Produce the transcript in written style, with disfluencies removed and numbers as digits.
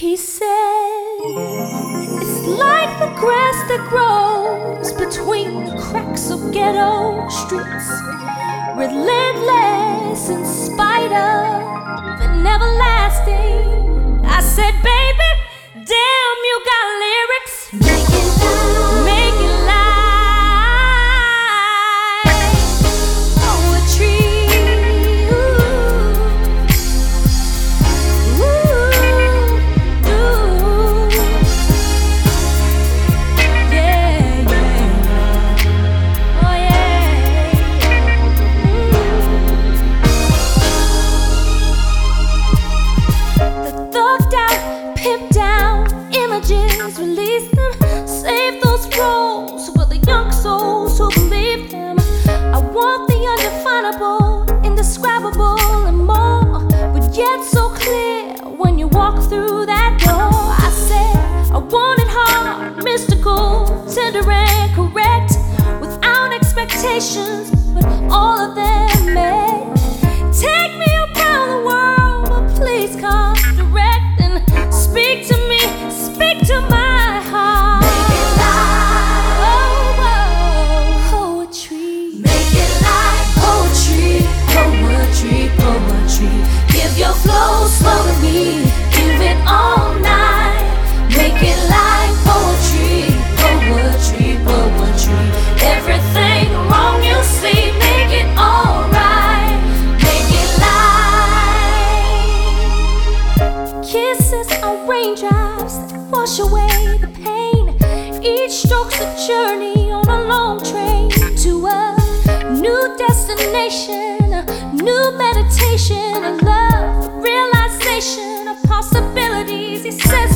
He said, it's like the grass that grows between the cracks of ghetto streets, relentless in spite of an everlasting. I said, baby, damn, you got lyrics. Make it live. Make it live. Poetry. Ooh. Ooh. Ooh. Yeah, yeah. Oh, yeah. The thugged out, pimped down images, release them, save those roles for the young souls who believe them. I want the undefinable, indescribable, and more, but yet so clear when you walk through that door. I said I want it hard, mystical, tender and correct, without expectations, but all of them met. Take me around the world, but please come direct and speak to me, speak to my heart. Make it live. Oh, oh, poetry. Make it live. Poetry, poetry, poetry. Give your flow slow to me. Give it all night. Make it live. Poetry, poetry, poetry. Everything wrong you see, make it alright. Make it live. Kisses are raindrops that wash away the pain. Each stroke's a journey on a long train to a new destination, a new meditation, a love, a realization of possibilities. He says